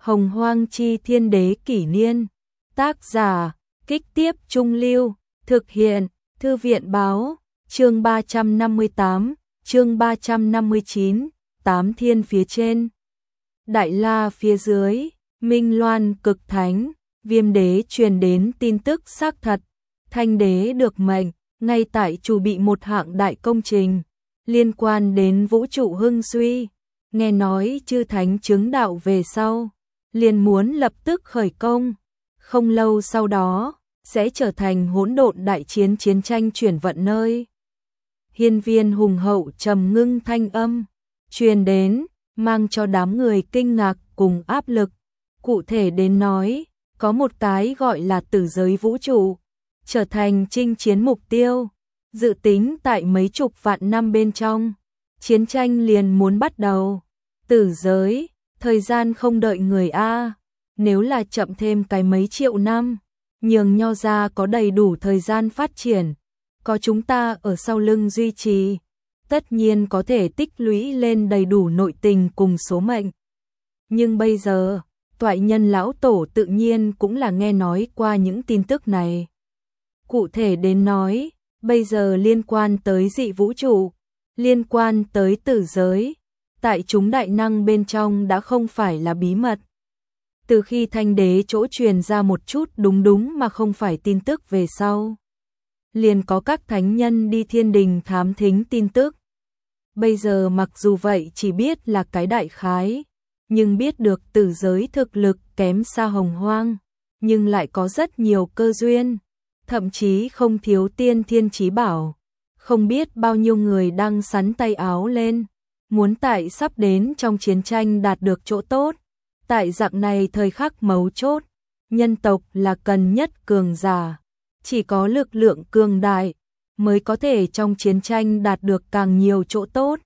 Hồng Hoang chi thiên đế kỷ niên. Tác giả, Kích Tiếp Trung Lưu, thực hiện, Thư viện báo, chương 358, chương 359, Tám thiên phía trên. Đại La phía dưới, Minh Loan cực thánh, Viêm đế truyền đến tin tức xác thật, Thanh đế được mệnh, ngay tại chủ bị một hạng đại công trình, liên quan đến vũ trụ hưng suy, nghe nói chư thánh chứng đạo về sau, liền muốn lập tức khởi công, không lâu sau đó, sẽ trở thành hỗn độn đại chiến chiến tranh chuyển vận nơi. Hiên viên hùng hậu trầm ngưng thanh âm, truyền đến, mang cho đám người kinh ngạc cùng áp lực. Cụ thể đến nói, có một cái gọi là tử giới vũ trụ, trở thành chinh chiến mục tiêu, dự tính tại mấy chục vạn năm bên trong, chiến tranh liền muốn bắt đầu. Tử giới, thời gian không đợi người a, nếu là chậm thêm cái mấy triệu năm, nhường Nho gia có đầy đủ thời gian phát triển, có chúng ta ở sau lưng duy trì, tất nhiên có thể tích lũy lên đầy đủ nội tình cùng số mệnh. Nhưng bây giờ, Toại Nhân lão tổ tự nhiên cũng là nghe nói qua những tin tức này. Cụ thể đến nói, bây giờ liên quan tới dị vũ trụ, liên quan tới tử giới, tại chúng đại năng bên trong đã không phải là bí mật. Từ khi Thanh đế chỗ truyền ra một chút đúng mà không phải tin tức về sau, liền có các thánh nhân đi thiên đình thám thính tin tức. Bây giờ mặc dù vậy chỉ biết là cái đại khái, nhưng biết được tử giới thực lực kém xa Hồng Hoang, nhưng lại có rất nhiều cơ duyên, thậm chí không thiếu tiên thiên chí bảo. Không biết bao nhiêu người đang sắn tay áo lên, muốn tại sắp đến trong chiến tranh đạt được chỗ tốt. Tại dạng này thời khắc mấu chốt, nhân tộc là cần nhất cường giả, chỉ có lực lượng cường đại mới có thể trong chiến tranh đạt được càng nhiều chỗ tốt.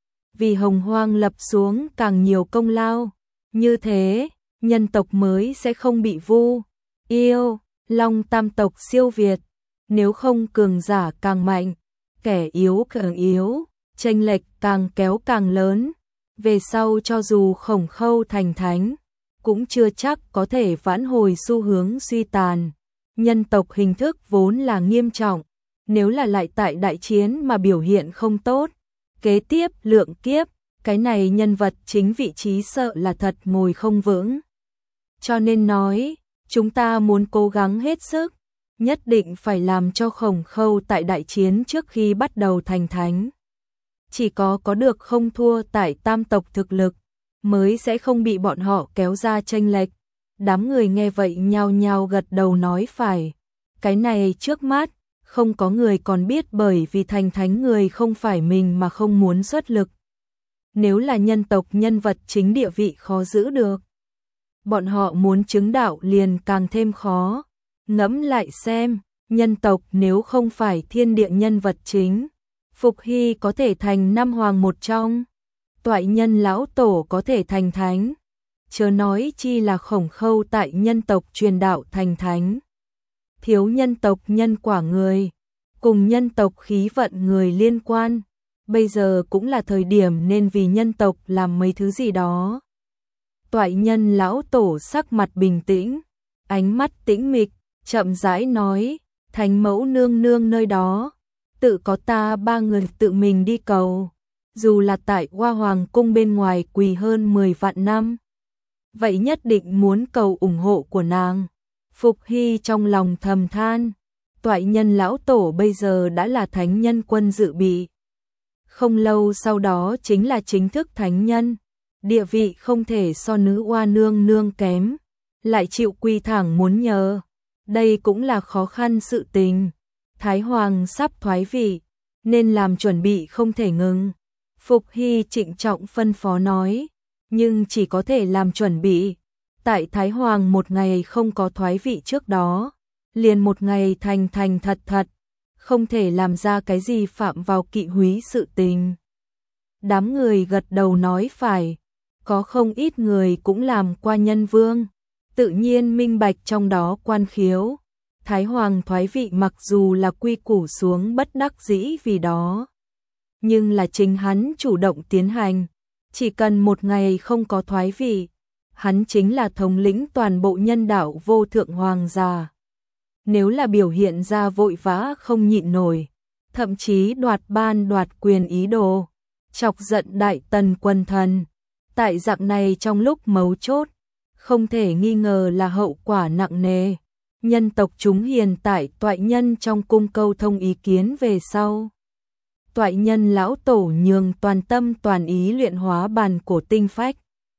Vì Hồng Hoang lập xuống càng nhiều công lao, như thế, nhân tộc mới sẽ không bị Vu, Yêu, Long tam tộc siêu việt, nếu không cường giả càng mạnh, kẻ yếu càng yếu, chênh lệch càng kéo càng lớn, về sau cho dù Khổng Khâu thành thánh, cũng chưa chắc có thể vãn hồi xu hướng suy tàn. Nhân tộc hình thức vốn là nghiêm trọng, nếu là lại tại đại chiến mà biểu hiện không tốt, kế tiếp lượng kiếp, cái này nhân vật chính vị trí sợ là thật ngồi không vững. Cho nên nói, chúng ta muốn cố gắng hết sức, nhất định phải làm cho Khổng Khâu tại đại chiến trước khi bắt đầu thành thánh. Chỉ có được không thua tại tam tộc thực lực, mới sẽ không bị bọn họ kéo ra chênh lệch. Đám người nghe vậy nhao nhao gật đầu nói phải. Cái này trước mắt, không có người còn biết bởi vì thành thánh người không phải mình mà không muốn xuất lực. Nếu là nhân tộc nhân vật chính địa vị khó giữ được, bọn họ muốn chứng đạo liền càng thêm khó. Ngẫm lại xem, nhân tộc nếu không phải thiên địa nhân vật chính, Phục Hy có thể thành năm hoàng một trong, Toại Nhân lão tổ có thể thành thánh, chớ nói chi là Khổng Khâu tại nhân tộc truyền đạo thành thánh. Thiếu nhân tộc nhân quả người, cùng nhân tộc khí vận người liên quan, bây giờ cũng là thời điểm nên vì nhân tộc làm mấy thứ gì đó. Toại Nhân lão tổ sắc mặt bình tĩnh, ánh mắt tĩnh mịch, chậm rãi nói, Thánh mẫu nương nương nơi đó, tự có ta ba người tự mình đi cầu, dù là tại Hoa Hoàng cung bên ngoài quỳ hơn 10 vạn năm. Vậy nhất định muốn cầu ủng hộ của nàng. Phục Hy trong lòng thầm than, Toại Nhân lão tổ bây giờ đã là thánh nhân quân dự bị. Không lâu sau đó chính là chính thức thánh nhân, địa vị không thể so nữ oa nương nương kém, lại chịu quy thẳng muốn nhờ. Đây cũng là khó khăn sự tình. Thái Hoàng sắp thoái vị, nên làm chuẩn bị không thể ngừng. Phục Hy trịnh trọng phân phó nói, nhưng chỉ có thể làm chuẩn bị. Tại Thái Hoàng một ngày không có thoái vị trước đó, liền một ngày thành thật, không thể làm ra cái gì phạm vào kỵ húy sự tình. Đám người gật đầu nói phải, có không ít người cũng làm qua nhân vương, tự nhiên minh bạch trong đó quan khiếu. Thái Hoàng thoái vị mặc dù là quy củ xuống bất đắc dĩ vì đó, nhưng là chính hắn chủ động tiến hành, chỉ cần một ngày không có thoái vị, hắn chính là thống lĩnh toàn bộ nhân đạo vô thượng hoàng gia. Nếu là biểu hiện ra vội vã không nhịn nổi, thậm chí đoạt ban đoạt quyền ý đồ, chọc giận đại tần quân thần, tại dạng này trong lúc mấu chốt, không thể nghi ngờ là hậu quả nặng nề. Nhân tộc chúng hiền tại toại nhân trong cung câu thông ý kiến về sau. Toại nhân lão tổ nhường toàn tâm toàn ý luyện hóa bàn cổ tinh phách.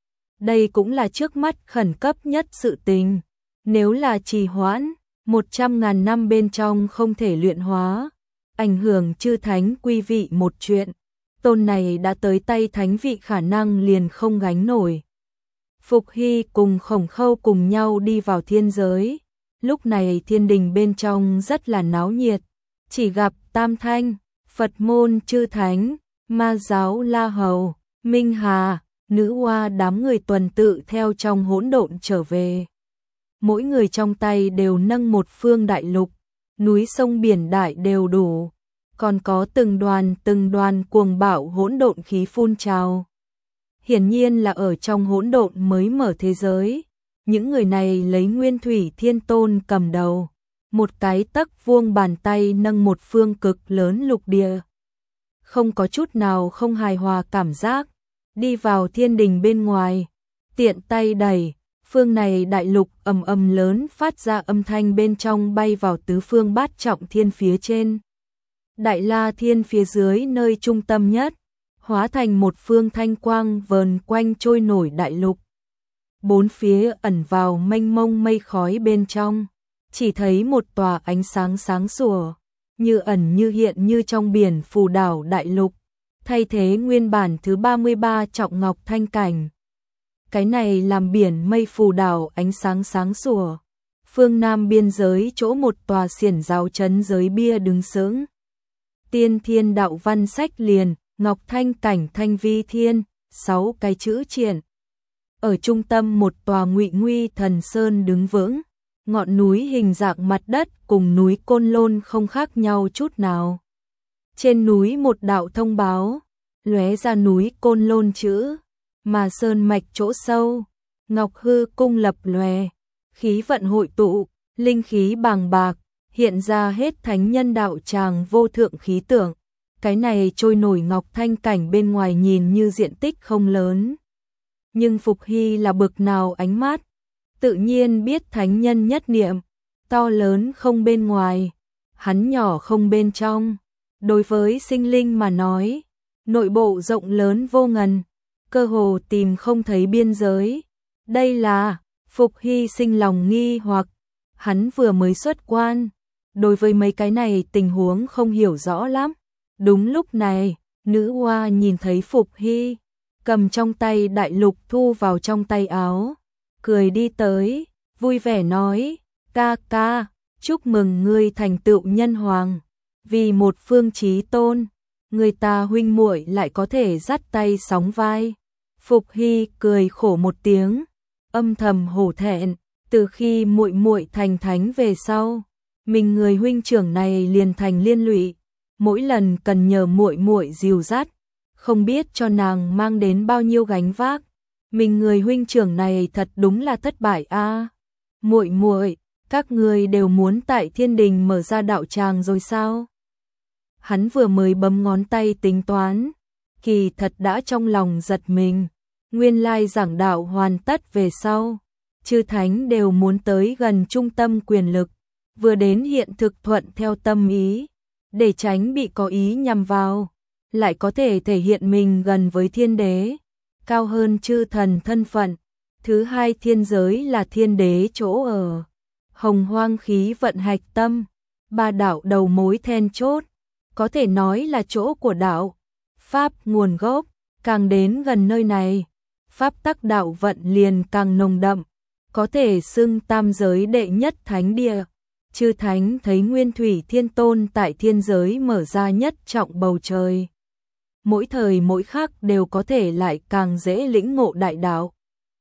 Đây cũng là trước mắt khẩn cấp nhất sự tình. Nếu là trì hoãn, 100.000 năm bên trong không thể luyện hóa, ảnh hưởng chư thánh quy vị một chuyện. Tôn này đã tới tay thánh vị khả năng liền không gánh nổi. Phục Hy cùng Khổng Khâu cùng nhau đi vào thiên giới. Lúc này thiên đình bên trong rất là náo nhiệt, chỉ gặp Tam Thanh, Phật môn chư thánh, Ma giáo La Hầu, Minh Hà, Nữ Hoa đám người tuần tự theo trong hỗn độn trở về. Mỗi người trong tay đều nâng một phương đại lục, núi sông biển đại đều đủ, còn có từng đoàn cuồng bạo hỗn độn khí phun trào. Hiển nhiên là ở trong hỗn độn mới mở thế giới. Những người này lấy Nguyên Thủy Thiên Tôn cầm đầu, một cái tấc vuông bàn tay nâng một phương cực lớn lục địa. Không có chút nào không hài hòa cảm giác, đi vào thiên đình bên ngoài, tiện tay đẩy, phương này đại lục ầm ầm lớn phát ra âm thanh bên trong bay vào tứ phương bát trọng thiên phía trên. Đại La Thiên phía dưới nơi trung tâm nhất, hóa thành một phương thanh quang vờn quanh trôi nổi đại lục. Bốn phía ẩn vào mênh mông mây khói bên trong, chỉ thấy một tòa ánh sáng sáng sủa, như ẩn như hiện như trong biển phù đảo đại lục, thay thế nguyên bản thứ 33 trọng ngọc thanh cảnh. Cái này làm biển mây phù đảo ánh sáng sáng sủa. Phương Nam biên giới chỗ một tòa xiển giáo trấn giới bia đứng sững. Tiên thiên đạo văn sách liền, ngọc thanh cảnh thanh vi thiên, 6 cái chữ triển. Ở trung tâm một tòa Ngụy Nguy Thần Sơn đứng vững, ngọn núi hình dạng mặt đất cùng núi Côn Lôn không khác nhau chút nào. Trên núi một đạo thông báo, lóe ra núi Côn Lôn chữ, mà sơn mạch chỗ sâu, Ngọc Hư cung lập lòe, khí vận hội tụ, linh khí bàng bạc, hiện ra hết thánh nhân đạo tràng vô thượng khí tượng. Cái này trôi nổi ngọc thanh cảnh bên ngoài nhìn như diện tích không lớn, nhưng Phục Hy là bực nào ánh mắt, tự nhiên biết thánh nhân nhất niệm, to lớn không bên ngoài, hắn nhỏ không bên trong. Đối với sinh linh mà nói, nội bộ rộng lớn vô ngần, cơ hồ tìm không thấy biên giới. Đây là, Phục Hy sinh lòng nghi hoặc, hắn vừa mới xuất quan, đối với mấy cái này tình huống không hiểu rõ lắm. Đúng lúc này, Nữ Hoa nhìn thấy Phục Hy, cầm trong tay đại lục thu vào trong tay áo, cười đi tới, vui vẻ nói, ca ca, chúc mừng ngươi thành tựu nhân hoàng, vì một phương chí tôn, người ta huynh muội lại có thể dắt tay sóng vai. Phục Hy cười khổ một tiếng, âm thầm hổ thẹn, từ khi muội muội thành thánh về sau, mình người huynh trưởng này liền thành liên lụy, mỗi lần cần nhờ muội muội dìu dắt, không biết cho nàng mang đến bao nhiêu gánh vác. Mình người huynh trưởng này thật đúng là thất bại a. Muội muội, các ngươi đều muốn tại thiên đình mở ra đạo tràng rồi sao? Hắn vừa mới bấm ngón tay tính toán, kỳ thật đã trong lòng giật mình. Nguyên lai giảng đạo hoàn tất về sau, chư thánh đều muốn tới gần trung tâm quyền lực, vừa đến hiện thực thuận theo tâm ý, để tránh bị có ý nhằm vào, lại có thể thể hiện mình gần với thiên đế, cao hơn chư thần thân phận. Thứ hai, thiên giới là thiên đế chỗ ở, hồng hoang khí vận hạch tâm, ba đạo đầu mối then chốt, có thể nói là chỗ của đạo pháp nguồn gốc, càng đến gần nơi này, pháp tắc đạo vận liền càng nồng đậm, có thể xưng tam giới đệ nhất thánh địa. Chư thánh thấy Nguyên Thủy Thiên Tôn tại thiên giới mở ra nhất trọng bầu trời, mỗi thời mỗi khắc đều có thể lại càng dễ lĩnh ngộ đại đạo.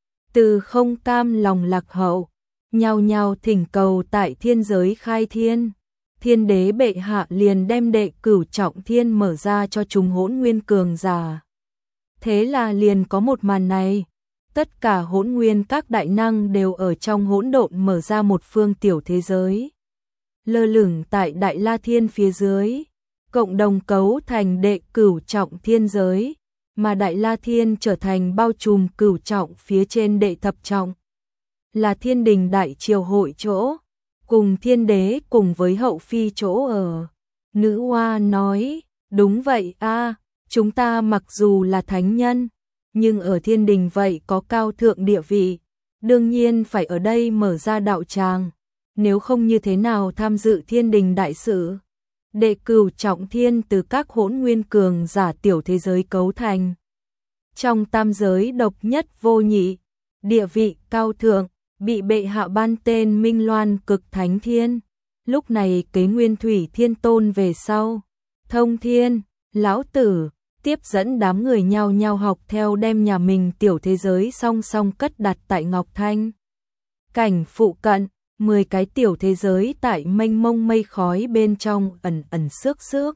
Từ không cam lòng lạc hậu, nhao nhao thỉnh cầu tại thiên giới khai thiên. Thiên đế bệ hạ liền đem đệ cửu trọng thiên mở ra cho chúng hỗn nguyên cường giả. Thế là liền có một màn này, tất cả hỗn nguyên các đại năng đều ở trong hỗn độn mở ra một phương tiểu thế giới. Lơ lửng tại Đại La Thiên phía dưới, cộng đồng cấu thành đệ cửu trọng thiên giới, mà Đại La Thiên trở thành bao trùm cửu trọng phía trên đệ thập trọng. Là thiên đình đại triều hội chỗ, cùng thiên đế cùng với hậu phi chỗ ở. Nữ hoa nói, đúng vậy a, chúng ta mặc dù là thánh nhân, nhưng ở thiên đình vậy có cao thượng địa vị, đương nhiên phải ở đây mở ra đạo tràng, nếu không như thế nào tham dự thiên đình đại sự. Đệ cửu trọng thiên từ các hỗn nguyên cường giả tiểu thế giới cấu thành. Trong tam giới độc nhất vô nhị, địa vị cao thượng, bị bệ hạ ban tên Minh Loan Cực Thánh Thiên. Lúc này kế Nguyên Thủy Thiên Tôn về sau, Thông Thiên, Lão Tử, tiếp dẫn đám người nhao nhao học theo đem nhà mình tiểu thế giới song song cất đặt tại Ngọc Thanh. Cảnh phụ cận, 10 cái tiểu thế giới tại mênh mông mây khói bên trong ẩn ẩn xước xước.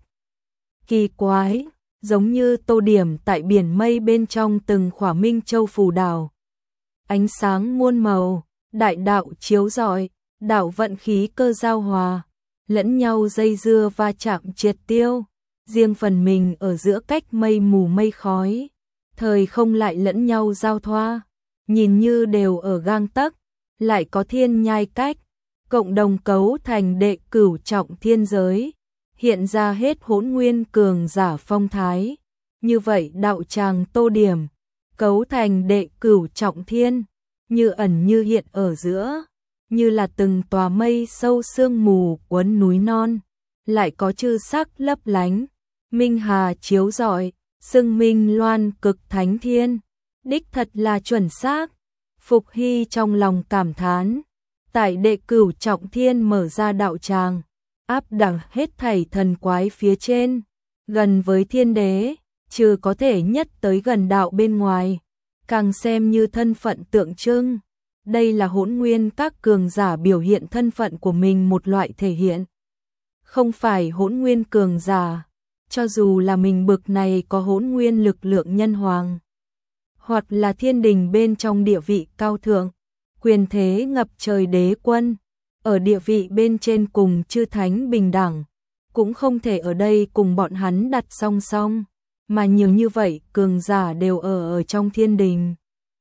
Kỳ quái, giống như tô điểm tại biển mây bên trong từng khỏa minh châu phù đảo. Ánh sáng muôn màu, đại đạo chiếu rọi, đạo vận khí cơ giao hòa, lẫn nhau dây dưa va chạm triệt tiêu, riêng phần mình ở giữa cách mây mù mây khói, thời không lại lẫn nhau giao thoa, nhìn như đều ở gang tấc, lại có thiên nhai cách, cộng đồng cấu thành đệ cửu trọng thiên giới, hiện ra hết hỗn nguyên cường giả phong thái. Như vậy đạo tràng tô điểm, cấu thành đệ cửu trọng thiên, như ẩn như hiện ở giữa, như là từng tòa mây sâu sương mù quấn núi non, lại có chư sắc lấp lánh, minh hà chiếu rọi, xưng Minh Loan Cực Thánh Thiên, đích thật là chuẩn xác. Phục Hy trong lòng cảm thán, tại đệ cửu trọng thiên mở ra đạo tràng, áp đẳng hết thảy thần quái phía trên, gần với thiên đế, trừ có thể nhất tới gần đạo bên ngoài, càng xem như thân phận tượng trưng. Đây là hỗn nguyên các cường giả biểu hiện thân phận của mình một loại thể hiện. Không phải hỗn nguyên cường giả, cho dù là mình bực này có hỗn nguyên lực lượng nhân hoàng, hoặc là thiên đình bên trong địa vị cao thượng, quyền thế ngập trời đế quân, ở địa vị bên trên cùng chư thánh bình đẳng, cũng không thể ở đây cùng bọn hắn đặt song song, mà nhiều như vậy cường giả đều ở trong thiên đình.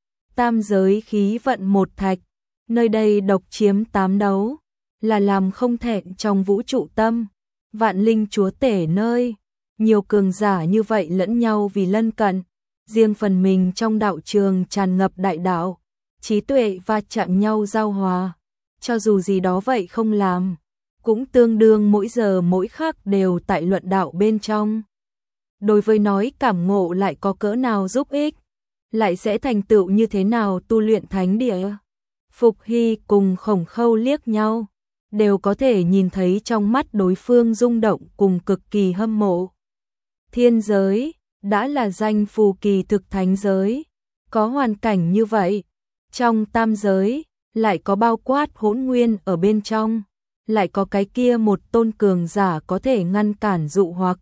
Tam giới khí vận một thạch, nơi đây độc chiếm tám đấu, là làm không thẹn trong vũ trụ tâm, vạn linh chúa tể nơi, nhiều cường giả như vậy lẫn nhau vì lân cận, riêng phần mình trong đạo trường tràn ngập đại đạo, trí tuệ va chạm nhau giao hòa, cho dù gì đó vậy không làm, cũng tương đương mỗi giờ mỗi khắc đều tại luận đạo bên trong. Đối với nói cảm ngộ lại có cỡ nào giúp ích, lại sẽ thành tựu như thế nào tu luyện thánh địa. Phục Hy cùng Khổng Khâu liếc nhau, đều có thể nhìn thấy trong mắt đối phương rung động cùng cực kỳ hâm mộ. Thiên giới, đã là danh phù kỳ thực thánh giới, có hoàn cảnh như vậy. Trong tam giới, lại có bao quát hỗn nguyên ở bên trong, lại có cái kia một tôn cường giả có thể ngăn cản dụ hoặc.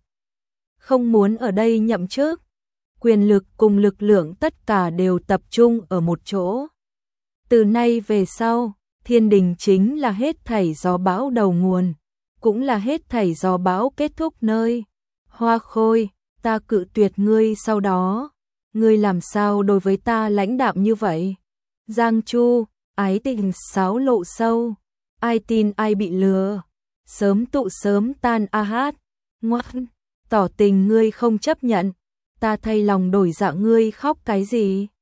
Không muốn ở đây nhậm chức, quyền lực cùng lực lượng tất cả đều tập trung ở một chỗ. Từ nay về sau, thiên đình chính là hết thảy gió bão đầu nguồn, cũng là hết thảy gió bão kết thúc nơi. Hoa Khôi, ta cự tuyệt ngươi sau đó, ngươi làm sao đối với ta lãnh đạm như vậy? Giang Chu, ái tình sáo lộ sâu, ai tin ai bị lừa, sớm tụ sớm tan a hát, ngoan, tỏ tình ngươi không chấp nhận, ta thay lòng đổi dạ ngươi khóc cái gì?